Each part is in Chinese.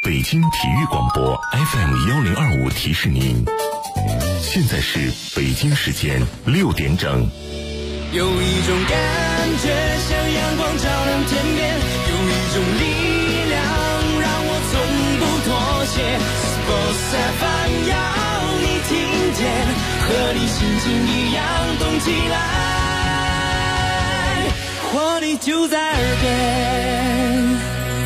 北京体育广播 FM1025提示您，现在是北京时间6点整。 有一种感觉像阳光照亮天边，有一种力量让我从不妥协。Sports FM 要你听见，和你心情一样动起来，活力就在耳边。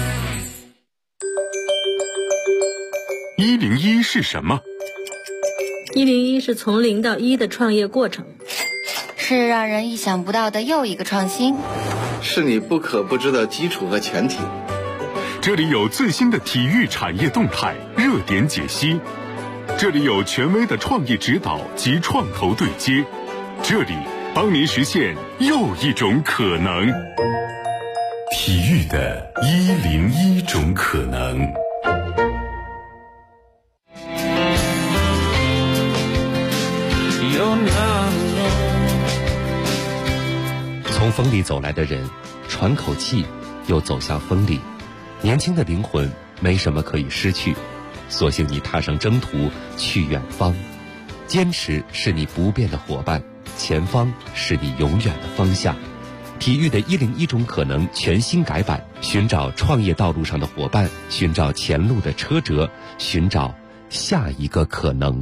101是什么 ？101是从0到1的创业过程， 是让人意想不到的又一个创新， 是你不可不知的基础和前提。 这里有最新的体育产业动态热点解析，这里有权威的创业指导及创投对接，这里帮您实现又一种可能。体育的101种可能。 从风里走来的人，喘口气，又走向风里。年轻的灵魂没什么可以失去，索性你踏上征途，去远方。坚持是你不变的伙伴，前方是你永远的方向。体育的101种可能全新改版，寻找创业道路上的伙伴，寻找前路的车辙，寻找下一个可能。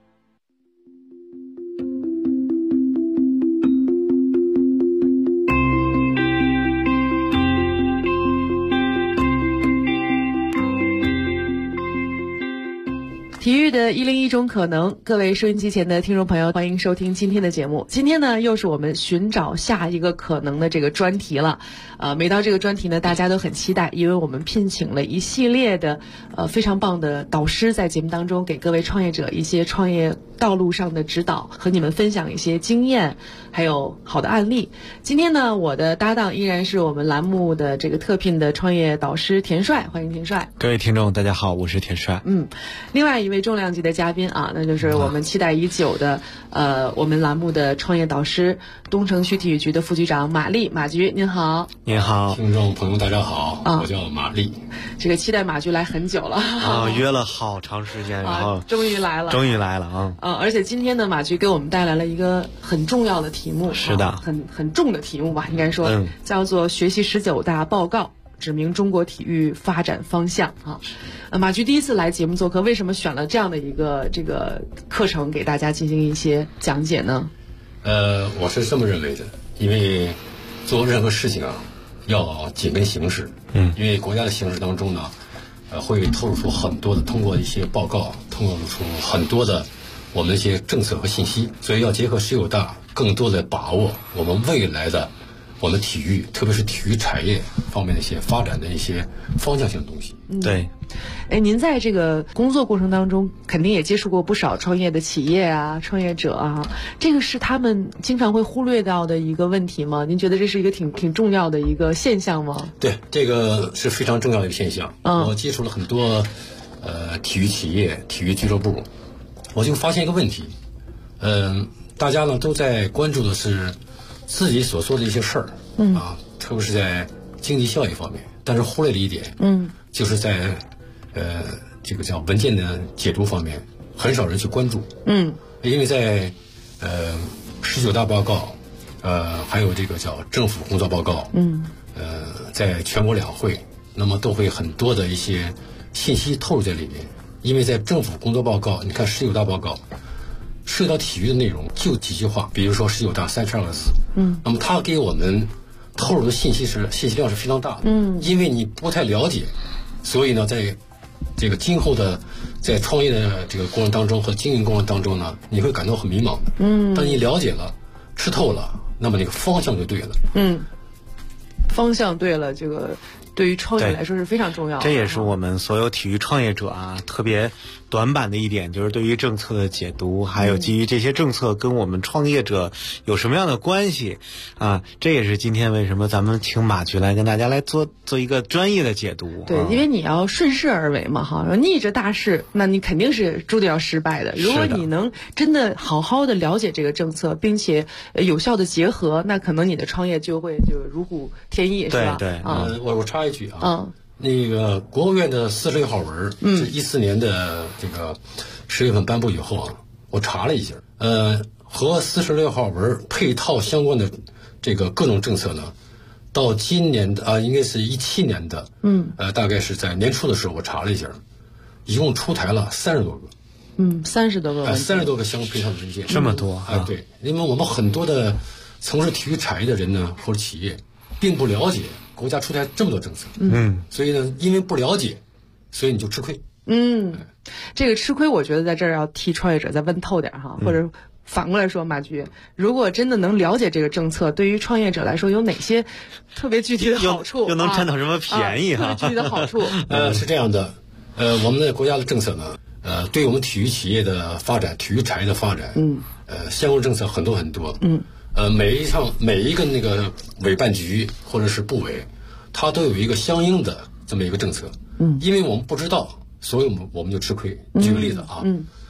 体育的101种可能，各位收音机前的听众朋友，欢迎收听今天的节目。今天呢，又是我们寻找下一个可能的这个专题了。每到这个专题呢，大家都很期待，因为我们聘请了一系列的非常棒的导师，在节目当中给各位创业者一些创业道路上的指导，和你们分享一些经验，还有好的案例。今天呢，我的搭档依然是我们栏目的这个特聘的创业导师田帅，欢迎田帅。 各位听众大家好，我是田帅。 另外一位重量级的嘉宾啊，那就是我们期待已久的我们栏目的创业导师，东城区体育局的副局长马丽。马局您好。 您好， 听众朋友大家好，我叫马丽。 这个期待马局来很久了约了好长时间，然后终于来了而且今天呢，马局给我们带来了一个很重要的题目， 是的， 很重的题目吧，应该说叫做学习19大报告，指明中国体育发展方向啊。马局第一次来节目做客，为什么选了这样的一个这个课程给大家进行一些讲解呢？ 我是这么认为的，因为做任何事情啊，要紧跟形势。因为国家的形势当中呢，会透露出很多的，通过一些报告透露出很多的我们一些政策和信息，所以要结合19大，更多的把握我们未来的我们体育，特别是体育产业方面的一些发展的一些方向性的东西。 对。 您在这个工作过程当中，肯定也接触过不少创业的企业啊、创业者啊，这个是他们经常会忽略到的一个问题吗？您觉得这是一个挺重要的一个现象吗？ 对，这个是非常重要的一个现象。我接触了很多体育企业、体育俱乐部，我就发现一个问题，大家呢都在关注的是自己所做的一些事儿，特别是在经济效益方面，但是忽略了一点，就是在这个叫文件的解读方面，很少人去关注，因为在19大报告，还有这个叫政府工作报告，在全国两会，那么都会很多的一些信息透露在里面。因为在政府工作报告，你看19大报告涉及到体育的内容就几句话，比如说19大32个字，那么它给我们透露的信息量是非常大的，因为你不太了解，所以呢，在这个今后的在创业的这个过程当中和经营过程当中呢，你会感到很迷茫的。但你了解了、吃透了，那么那个方向就对了。 方向对了，这个对于创业来说是非常重要的。 这也是我们所有体育创业者啊特别短板的一点，就是对于政策的解读，还有基于这些政策跟我们创业者有什么样的关系啊？这也是今天为什么咱们请马局来跟大家来做一个专业的解读。 对，因为你要顺势而为嘛，哈，逆着大势，那你肯定是注定要失败的。如果你能真的好好的了解这个政策，并且有效的结合，那可能你的创业就会如虎添翼，是吧？ 对， 我插一句啊， 那个国务院的46号文是14年的这个10月份颁布以后啊，我查了一下，和46号文配套相关的这个各种政策呢，到今年的应该是17年的，大概是在年初的时候我查了一下，一共出台了30多个 ，30多个 ，30多个相关配套的文件， 这么多啊？ 对，因为我们很多的从事体育产业的人呢，或者企业，并不了解国家出台这么多政策，所以呢，因为不了解，所以你就吃亏。 这个吃亏，我觉得在这儿要替创业者再问透点哈，或者反过来说，马局，如果真的能了解这个政策，对于创业者来说有哪些特别具体的好处？ 又能占到什么便宜哈？ 特别具体的好处。 是这样的，我们的国家的政策呢，对我们体育企业的发展、体育产业的发展，相关政策很多很多，每一个那个委办局或者是部委，它都有一个相应的这么一个政策，因为我们不知道，所以我们就吃亏。举个例子啊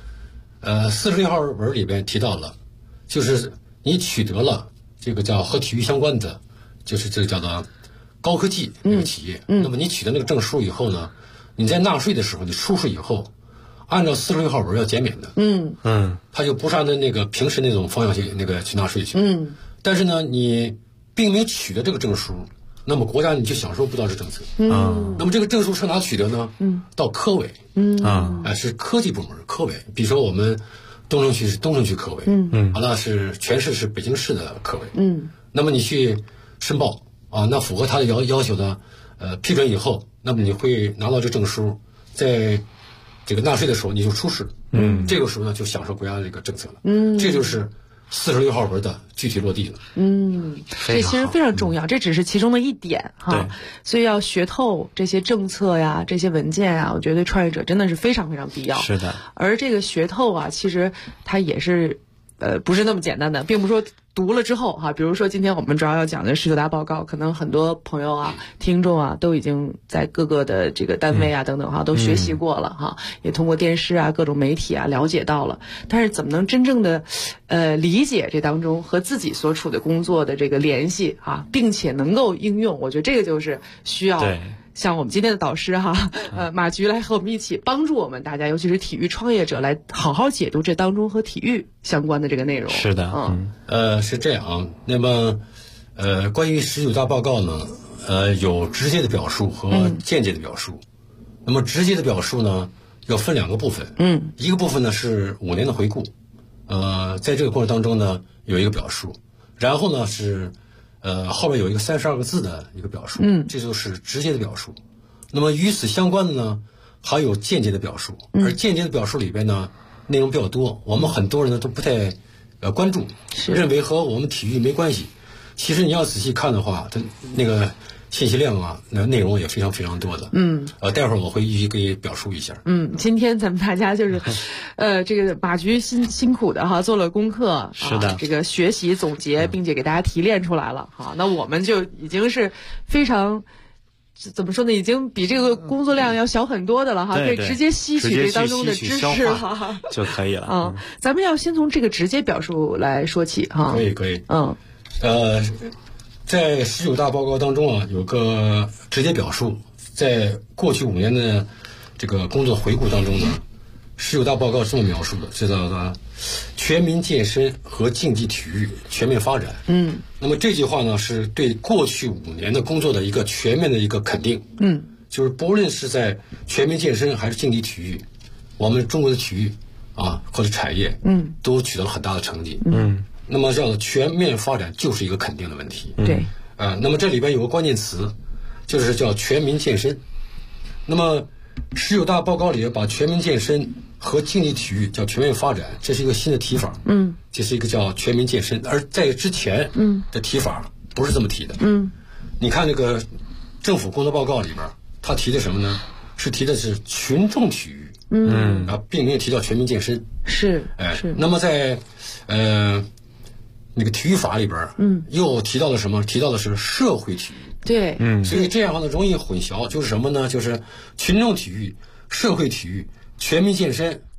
，46号文里边提到了，就是你取得了这个叫和体育相关的，就是这个叫做高科技那个企业，那么你取得那个证书以后呢，你在纳税的时候，你出税以后，按照46号文要减免的，他就不是按照那个平时那种方向性那个去纳税去，但是呢，你并没有取得这个证书，那么国家你就享受不到这政策，那么这个证书是哪取得呢？到科委，是科技部门科委，比如说我们东城区是东城区科委，那是全市是北京市的科委，那么你去申报那符合他的要求的，批准以后，那么你会拿到这证书，在这个纳税的时候你就出示，这个时候呢就享受国家的这个政策了，这就是46号文的具体落地了。 这其实非常重要，这只是其中的一点哈。所以要学透这些政策呀、这些文件呀，我觉得对创业者真的是非常非常必要。 是的。而这个学透啊，其实它也是不是那么简单的，并不是说读了之后哈，比如说今天我们主要要讲的19大报告，可能很多朋友啊、听众啊都已经在各个的这个单位啊等等哈都学习过了哈，也通过电视啊、各种媒体啊了解到了。但是怎么能真正的理解这当中和自己所处的工作的这个联系啊，并且能够应用，我觉得这个就是需要像我们今天的导师哈，马局来和我们一起帮助我们大家，尤其是体育创业者来好好解读这当中和体育相关的这个内容。 是的， 是这样啊。那么，关于19大报告呢，有直接的表述和间接的表述。那么直接的表述呢，要分2个部分。一个部分呢是5年的回顾，在这个过程当中呢有一个表述，然后呢是后面有一个32个字的一个表述，这就是直接的表述。那么与此相关的呢，还有间接的表述，而间接的表述里边呢，内容比较多，我们很多人呢都不太关注，认为和我们体育没关系。其实你要仔细看的话，它那个信息量啊，那内容也非常非常多的。待会儿我会一一给表述一下。 今天咱们大家就是，这个马局辛苦的哈，做了功课， 是的， 这个学习总结，并且给大家提炼出来了哈。那我们就已经是非常。怎么说呢？已经比这个工作量要小很多的了哈，可以直接吸取这当中的知识了就可以了。 咱们要先从这个直接表述来说起哈。 可以。在19大报告当中啊，有个直接表述，在过去5年的这个工作回顾当中呢，19大报告这么描述的，这叫做全民健身和竞技体育全面发展。那么这句话呢，是对过去5年的工作的一个全面的一个肯定。就是不论是在全民健身还是竞技体育，我们中国的体育啊或者产业，都取得了很大的成绩。那么这样的全面发展就是一个肯定的问题。 对。 那么这里边有个关键词，就是叫全民健身。那么19大报告里把全民健身和竞技体育叫全面发展，这是一个新的提法。这是一个叫全民健身，而在之前的提法不是这么提的。你看这个政府工作报告里边，他提的什么呢？是提的是群众体育。并没有提到全民健身。 是。 那么在那个体育法里边，又提到了什么？提到的是社会体育。 对。 所以这样的容易混淆，就是什么呢？就是群众体育、社会体育、全民健身，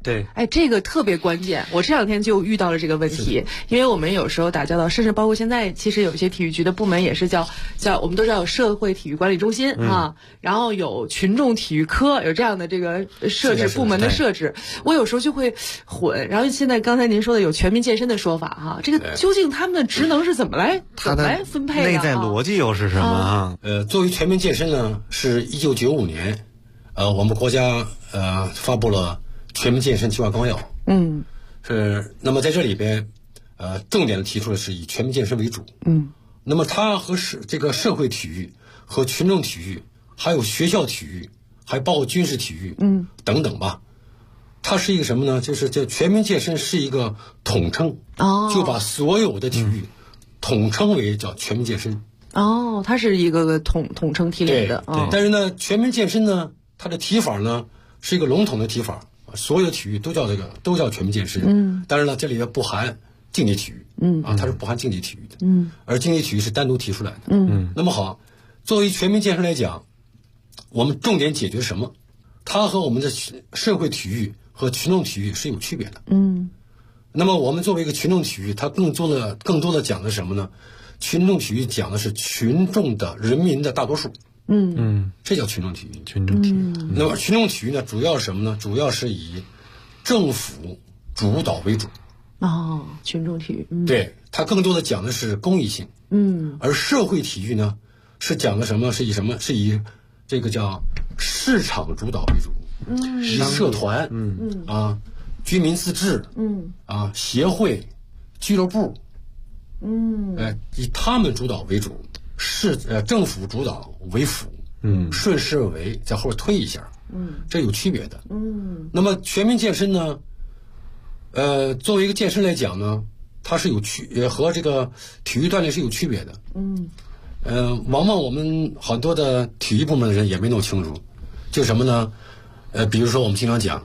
对， 哎，这个特别关键。我这2天就遇到了这个问题，因为我们有时候打交道，甚至包括现在，其实有一些体育局的部门也是叫我们都知道有社会体育管理中心啊，然后有群众体育科，有这样的这个设置部门的设置。我有时候就会混。然后现在刚才您说的有全民健身的说法哈，这个究竟他们的职能是怎么来分配的？ 内在逻辑又是什么啊？ 作为全民健身呢，是1995年，我们国家发布了全民健身计划纲要。那么在这里边，重点的提出的是以全民健身为主。那么它和这个社会体育和群众体育，还有学校体育，还包括军事体育，等等吧。它是一个什么呢？就是这全民健身是一个统称，就把所有的体育统称为叫全民健身。 它是一个统称提领的。 对。但是呢，全民健身呢，它的提法呢是一个笼统的提法，所有的体育都叫全民健身。当然了，这里边不含竞技体育。它是不含竞技体育的。而竞技体育是单独提出来的。那么好，作为全民健身来讲，我们重点解决什么？它和我们的社会体育和群众体育是有区别的。那么我们作为一个群众体育，它更多的讲的什么呢？群众体育讲的是群众的人民的大多数。这叫群众体育。 群众体育。 那么群众体育呢，主要是什么呢？主要是以政府主导为主。 群众体育。 对，它更多的讲的是公益性。而社会体育呢，是讲的什么？是以这个叫市场主导为主。以社团，居民自治，协会、俱乐部，以他们主导为主，政府主导为辅，顺势而为，在后边推一下，这有区别的。那么全民健身呢，作为一个健身来讲呢，它是和这个体育锻炼是有区别的。往往我们很多的体育部门的人也没弄清楚，就什么呢？比如说我们经常讲，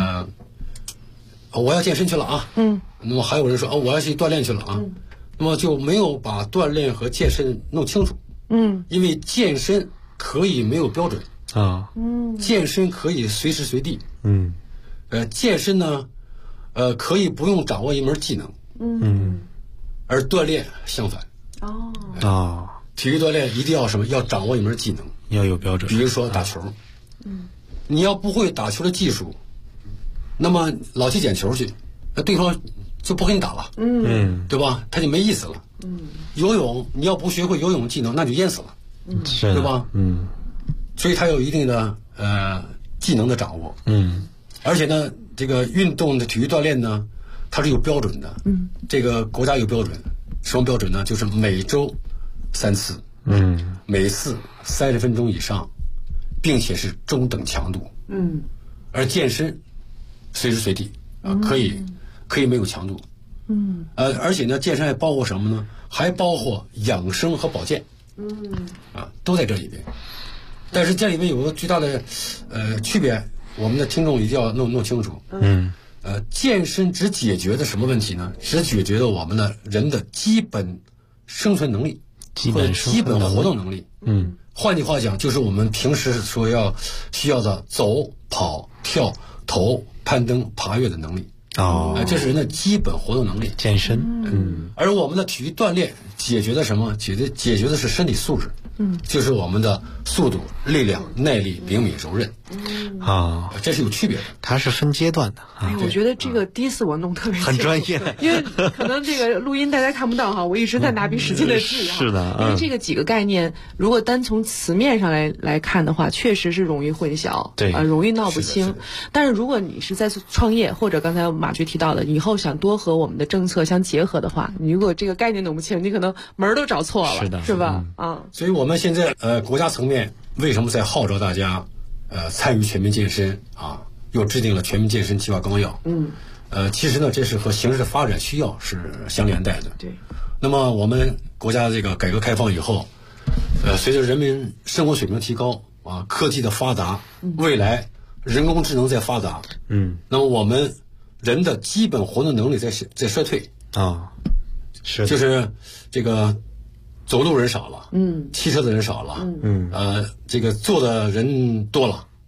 我要健身去了啊。那么还有人说我要去锻炼去了啊。那么就没有把锻炼和健身弄清楚。因为健身可以没有标准健身可以随时随地。健身呢，可以不用掌握一门技能。而锻炼相反。体育锻炼一定要什么？要掌握一门技能， 要有标准。 比如说打球。你要不会打球的技术，那么老去捡球去，那对方就不跟你打了。对吧？他就没意思了。游泳你要不学会游泳技能，那就淹死了。对吧？所以他有一定的技能的掌握。而且呢，这个运动的体育锻炼呢，它是有标准的。这个国家有标准，什么标准呢？就是每周3次，每次30分钟以上，并且是中等强度。而健身随时随地可以没有强度。而且呢，健身还包括什么呢？还包括养生和保健。都在这里边。但是这里面有个巨大的区别，我们的听众一定要弄清楚。健身只解决的什么问题呢？只解决了我们的人的基本生存能力，或者基本活动能力。换句话讲，就是我们平时需要的走、跑、跳、投、攀登、爬跃的能力。这是人的基本活动能力。 健身。 而我们的体育锻炼解决的什么？解决的是身体素质。就是我们的速度、力量、耐力、灵敏、柔韧。这是有区别的。 它是分阶段的。 我觉得这个第一次我弄特别很专业， 因为可能这个录音大家看不到哈，我一直在拿笔使劲的记哈。 是的。 因为这个几个概念，如果单从词面上来看的话，确实是容易混淆， 对， 容易闹不清。但是如果你是在创业，或者刚才马局提到的，以后想多和我们的政策相结合的话，你如果这个概念弄不清，你可能门都找错了，是吧？ 所以我们现在国家层面为什么在号召大家参与全民健身又制定了全民健身计划纲要。其实呢，这是和形势发展需要是相连带的。 对。 那么我们国家这个改革开放以后，随着人民生活水平提高科技的发达，未来人工智能在发达，那么我们人的基本活动能力在衰退是， 就是这个走路人少了，汽车的人少了，这个坐的人多了，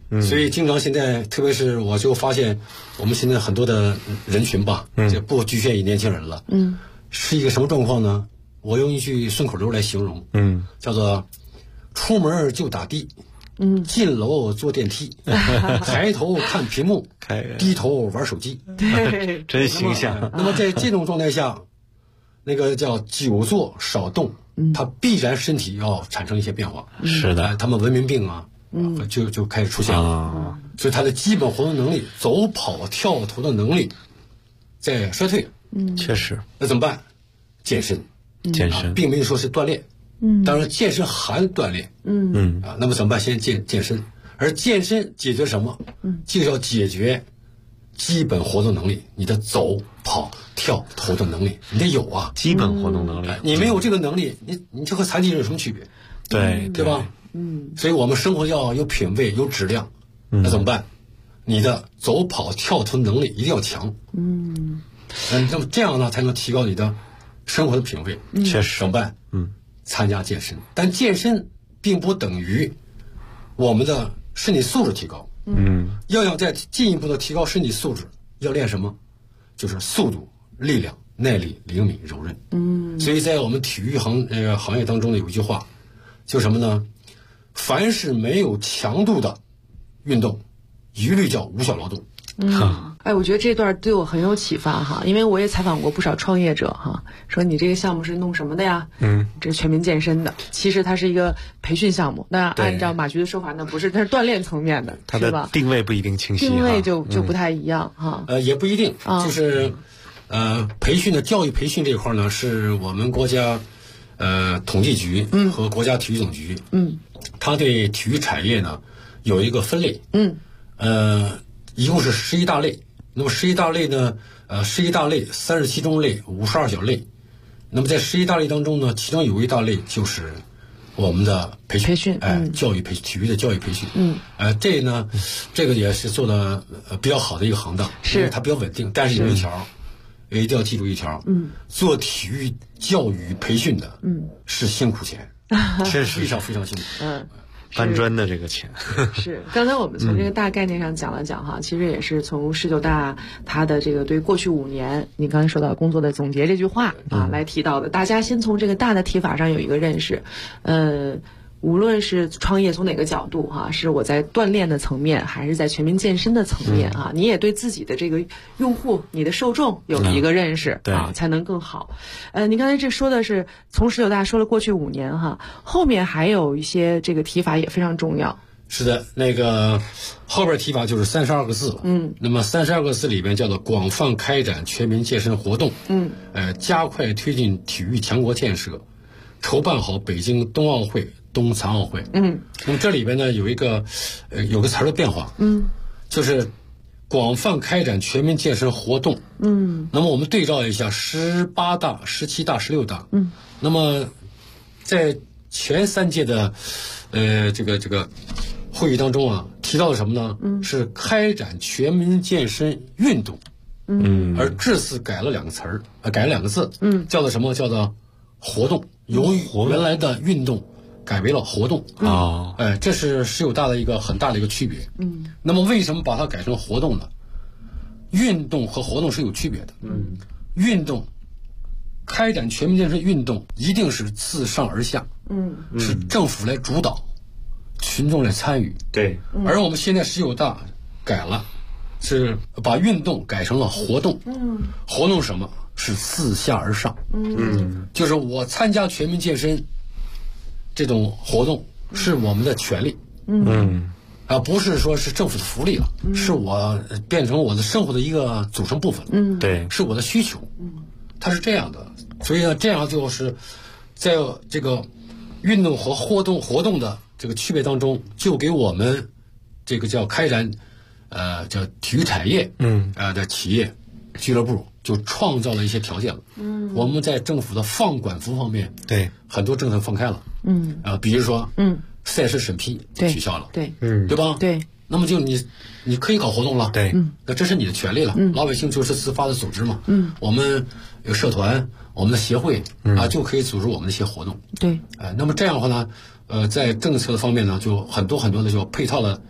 所以经常现在，特别是我就发现，我们现在很多的人群吧，这不局限于年轻人了，是一个什么状况呢？我用一句顺口溜来形容，叫做出门就打的，进楼坐电梯，抬头看屏幕，低头玩手机， 对， 真形象。 那么在这种状态下，那个叫久坐少动，它必然身体要产生一些变化。 是的， 他们文明病啊，就开始出现了。所以他的基本活动能力，走跑跳投的能力在衰退。 确实。 那怎么办？健身，并没有说是锻炼。当然健身含锻炼。那么怎么办？先健身。而健身解决什么？就是要解决基本活动能力，你的走跑跳投的能力，你得有啊。 基本活动能力， 你没有这个能力，你就和残疾人有什么区别？对吧？所以我们生活要有品位，有质量。那怎么办？你的走跑跳投能力一定要强。那么这样呢，才能提高你的生活的品位。 确实。 怎么办？参加健身，但健身并不等于我们的身体素质提高。要想再进一步的提高身体素质，要练什么？就是速度、力量、耐力、灵敏、柔韧。所以在我们体育行业当中呢，有一句话，就什么呢？凡是没有强度的运动，一律叫无效劳动。 我觉得这段对我很有启发哈，因为我也采访过不少创业者哈，说你这个项目是弄什么的呀？这是全民健身的，其实它是一个培训项目。那按照马局的说法，那不是，它是锻炼层面的， 它的定位不一定清晰， 定位就不太一样哈。 也不一定，就是培训的教育培训这一块呢，是我们国家统计局和国家体育总局，它对体育产业呢有一个分类，一共是11大类。那么11大类呢，11大类、37中类、52小类。那么在11大类当中呢，其中有一大类就是我们的培训，教育培训，体育的教育培训。这个也是做的比较好的一个行当，因为它比较稳定。但是有一条，一定要记住一条，做体育教育培训的，是辛苦钱， 确实非常非常辛苦。 搬砖的这个钱是，刚才我们从这个大概念上讲了讲哈，其实也是从19大它的这个对过去5年你刚才说到工作的总结这句话来提到的，大家先从这个大的提法上有一个认识，无论是创业从哪个角度哈，是我在锻炼的层面，还是在全民健身的层面啊，你也对自己的这个用户、你的受众有一个认识才能更好。你刚才这说的是从19大说了过去5年哈，后面还有一些这个提法也非常重要。 是的，那个后边提法就是32个字了。那么32个字里边叫做广泛开展全民健身活动，加快推进体育强国建设，筹办好北京冬奥会、冬残奥会。那么这里边呢有个词儿的变化，就是广泛开展全民健身活动。那么我们对照一下18大、17大、16大。那么在前3届的这个会议当中啊，提到了什么呢？是开展全民健身运动。而这次改了2个词儿，改了2个字，叫做什么？叫做活动。由于原来的运动改为了活动。这是19大的一个很大的一个区别。那么为什么把它改成活动呢？运动和活动是有区别的。运动开展全民健身运动一定是自上而下，是政府来主导，群众来参与。 对。 而我们现在19大改了，是把运动改成了活动。活动什么？是自下而上。就是我参加全民健身这种活动是我们的权利。不是说是政府的福利了，是我变成我的生活的一个组成部分。 对， 是我的需求。它是这样的，所以呢，这样就是在这个运动和活动的这个区别当中，就给我们这个叫开展叫体育产业的企业俱乐部就创造了一些条件了。我们在政府的放管服方面， 对很多政策放开了。比如说赛事审批取消了， 对吧？ 对。 那么就你可以搞活动了， 对， 那这是你的权利了。老百姓就是自发的组织嘛。我们有社团，我们的协会就可以组织我们的一些活动。 对。 那么这样的话呢，在政策的方面呢，就很多的就配套了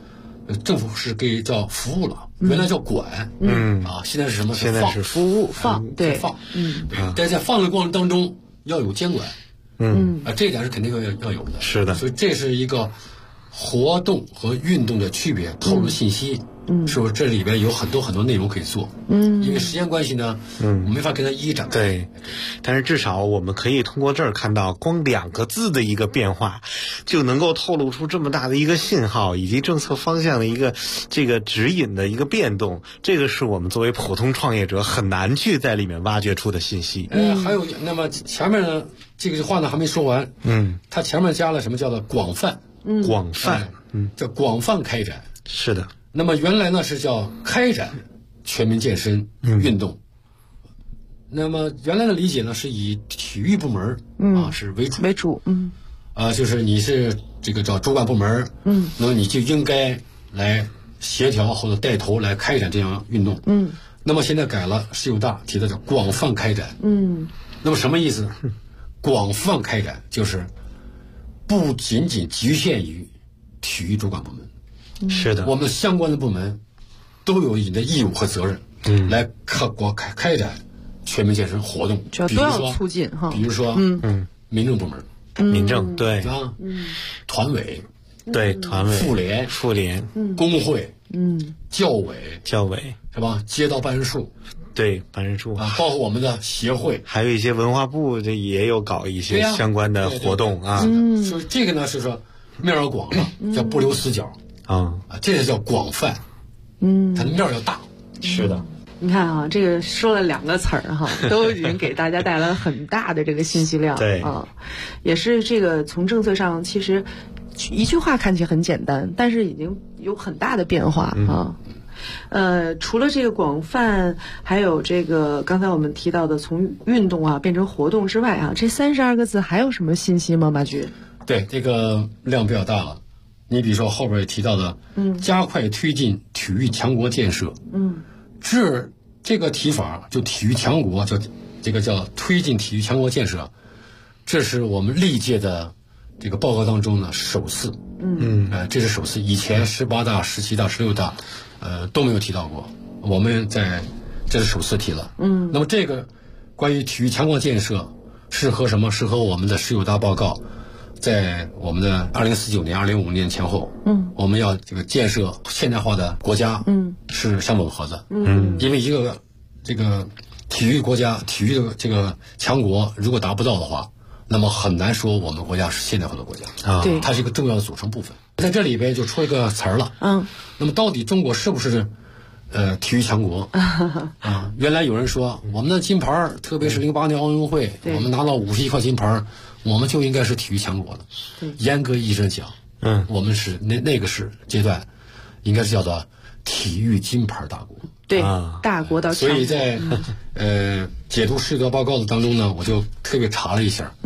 政府是给叫服务了，原来叫管，现在是什么？ 现在是服务放，对， 放，但在放的过程当中要有监管，这一点是肯定要有的。 是的， 所以这是一个活动和运动的区别，透露信息。是不是这里边有很多内容可以做？因为时间关系呢，我没法跟他一一展开。 对，但是至少我们可以通过这儿看到，光2个字的一个变化，就能够透露出这么大的一个信号，以及政策方向的一个这个指引的一个变动。这个是我们作为普通创业者很难去在里面挖掘出的信息。 还有，那么前面呢，这个话呢还没说完。他前面加了什么叫做广泛？ 广泛， 叫广泛开展。 是的。 那么原来呢是叫开展全民健身运动，那么原来的理解呢是以体育部门是为主，就是你是这个叫主管部门，那么你就应该来协调或者带头来开展这样运动，那么现在改了，市友大提的叫广泛开展，那么什么意思？广泛开展就是不仅仅局限于体育主管部门。 是的， 我们相关的部门都有你的义务和责任，来开展全民健身活动， 都要促进哈。 比如说，民政部门， 民政对啊，团委， 对团委， 妇联，工会，教委是吧？街道办事处。 对，办事处包括我们的协会， 还有一些文化部，这也有搞一些相关的活动啊。 所以这个呢是说面儿广了，叫不留死角。这个叫广泛，它的面要大。 是的， 你看啊，这个说了2个词儿哈，都已经给大家带来了很大的这个信息量。 对也是这个从政策上，其实一句话看起来很简单，但是已经有很大的变化啊。除了这个广泛，还有这个刚才我们提到的从运动变成活动之外这32个字还有什么信息吗？马局？ 对，这个量比较大了。你比如说后边也提到的，加快推进体育强国建设，这个提法就体育强国，叫推进体育强国建设，这是我们历届的这个报告当中呢首次，这是首次，以前18大、17大、16大，都没有提到过，这是首次提了，那么这个关于体育强国建设适合什么？适合我们的10.9大报告。在我们的2049年、2050年前后，我们要这个建设现代化的国家，是相吻合的，因为一个这个体育国家、体育的这个强国，如果达不到的话，那么很难说我们国家是现代化的国家对， 它是一个重要的组成部分。在这里边就出一个词儿了，那么到底中国是不是体育强国原来有人说我们的金牌，特别是08年奥运会，我们拿到51块金牌。我们就应该是体育强国了。严格意义上讲，我们是那个是阶段，应该是叫做体育金牌大国。 对，大国到强国。 所以在解读10.9报告的当中呢，我就特别查了一下。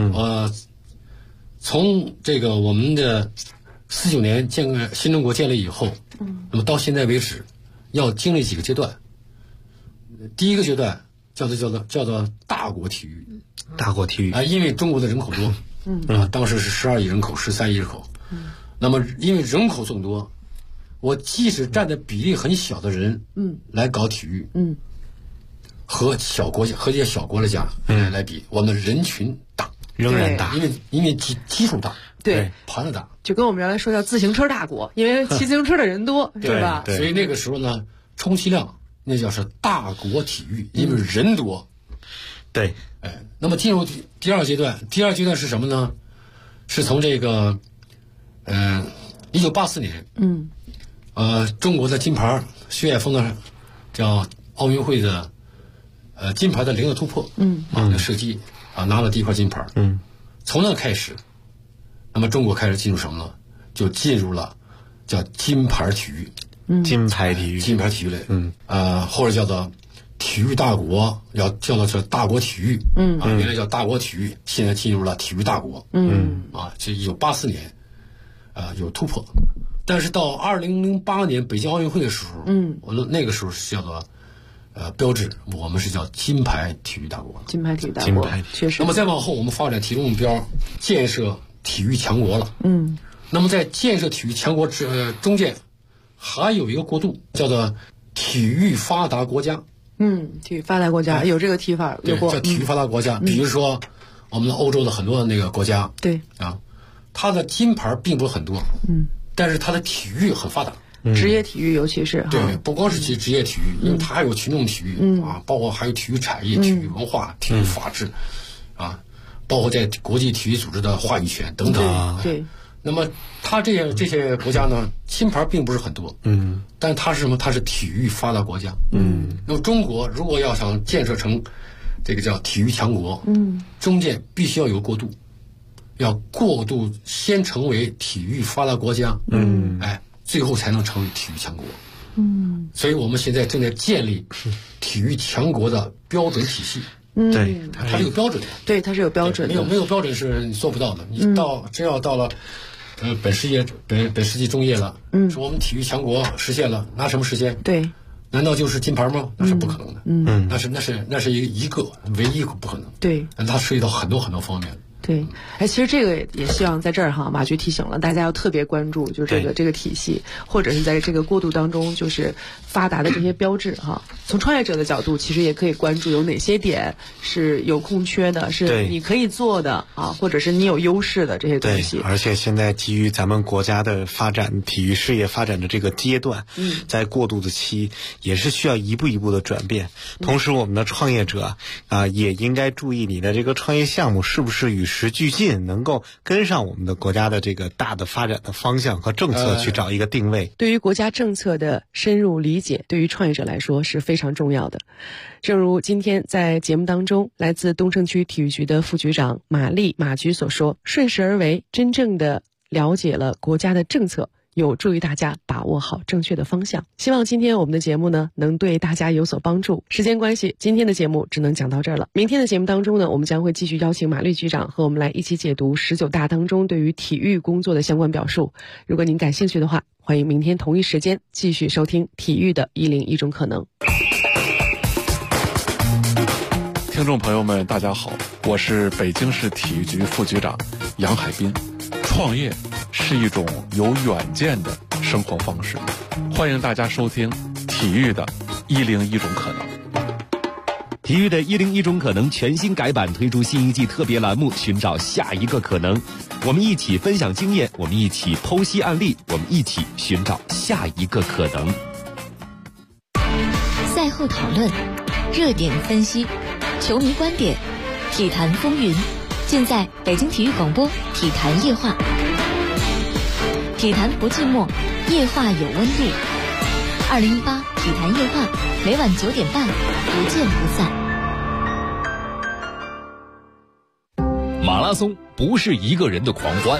从这个我们的49年新中国建立以后，那么到现在为止，要经历几个阶段。第一个阶段叫做大国体育。因为中国的人口多，当时是12亿人口、13亿人口，那么因为人口众多，我即使占的比例很小的人，来搞体育，和一些小国来讲，来比，我们人群大， 仍然大， 因为基数大， 对， 盘子大， 就跟我们原来说叫自行车大国，因为骑自行车的人多，是吧？ 所以那个时候呢，充其量那叫是大国体育，因为人多。 对， 那么进入第二阶段，是什么呢？是从这个1984年，中国的金牌徐海峰的叫奥运会的金牌的0个突破，射击拿了第1块金牌，从那开始，那么中国开始进入什么呢？就进入了叫金牌体育， 金牌体育类，或者叫做体育大国，要叫做大国体育，原来叫大国体育，现在进入了体育大国，这1984年，有突破，但是到2008年北京奥运会的时候，我那个时候是叫做标志，我们是叫金牌体育大国， 金牌体育大国，确实。 那么再往后，我们发展体育目标，建设体育强国了，那么在建设体育强国中间， 还有一个过渡叫做体育发达国家。 体育发达国家有这个提法，有过叫体育发达国家。比如说我们欧洲的很多那个国家， 对啊，它的金牌并不是很多，但是它的体育很发达。 职业体育尤其是对，不光是职业体育，因为它还有群众体育啊，包括还有体育产业、体育文化、体育法治啊，包括在国际体育组织的话语权等等。 对。 那么它这些国家呢，金牌并不是很多，但它是什么？它是体育发达国家。那么中国如果要想建设成这个叫体育强国，中间必须要有过渡，要过渡先成为体育发达国家，最后才能成为体育强国。所以我们现在正在建立体育强国的标准体系。 对， 它是有标准的。 对，它是有标准的。 没有标准是你做不到的。你真要到了本世纪中叶了，说我们体育强国实现了，拿什么实现？ 对， 难道就是金牌吗？那是不可能的。那是一个唯一不可能。 对， 它涉及到很多很多方面。 对，其实这个也希望在这儿马局提醒了大家要特别关注，就是这个体系，或者是在这个过渡当中，就是发达的这些标志从创业者的角度，其实也可以关注有哪些点是有空缺的，是你可以做的或者是你有优势的这些东西。 而且现在基于咱们国家的发展，体育事业发展的这个阶段，在过渡的期，也是需要一步一步的转变。同时，我们的创业者也应该注意你的这个创业项目是不是与时俱进，能够跟上我们的国家的这个大的发展的方向和政策，去找一个定位。 对于国家政策的深入理解，对于创业者来说是非常重要的。正如今天在节目当中，来自东城区体育局的副局长马局所说，顺势而为，真正的了解了国家的政策，有助于大家把握好正确的方向。希望今天我们的节目呢，能对大家有所帮助。时间关系，今天的节目只能讲到这儿了。明天的节目当中呢，我们将会继续邀请马律局长和我们来一起解读19大当中对于体育工作的相关表述。如果您感兴趣的话，欢迎明天同一时间继续收听体育的101种可能。 听众朋友们，大家好，我是北京市体育局副局长杨海滨。创业是一种有远见的生活方式，欢迎大家收听体育的101种可能。 体育的101种可能全新改版，推出新一季特别栏目，寻找下一个可能。我们一起分享经验，我们一起剖析案例，我们一起寻找下一个可能。 赛后讨论，热点分析，球迷观点，体坛风云，尽在北京体育广播体坛夜话。体坛不寂寞，夜话有温度。2018体坛夜话，每晚9点半，不见不散。 马拉松不是一个人的狂欢，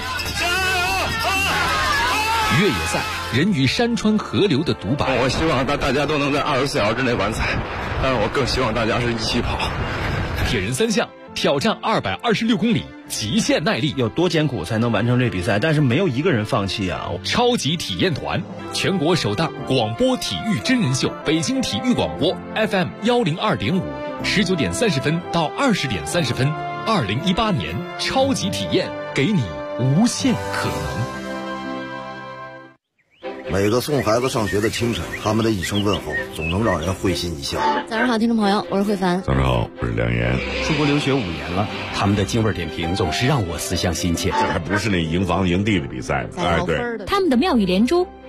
越野赛人与山川河流的独白。 我希望大家都能在24小时之内完赛，但是我更希望大家是一起跑。 铁人3项挑战226公里，极限耐力， 有多艰苦才能完成这比赛？但是没有一个人放弃啊！ 超级体验团，全国首档广播体育真人秀，北京体育广播 FM 102.5，19点30分到20点30分，2018年超级体验，给你无限可能。 每个送孩子上学的清晨，他们的一声问候总能让人会心一笑。 早上好，听众朋友，我是慧凡。 早上好，我是梁岩。 出国留学5年了，他们的京味点评总是让我思乡心切。 这还不是那营房营地的比赛， 对，他们的妙语连珠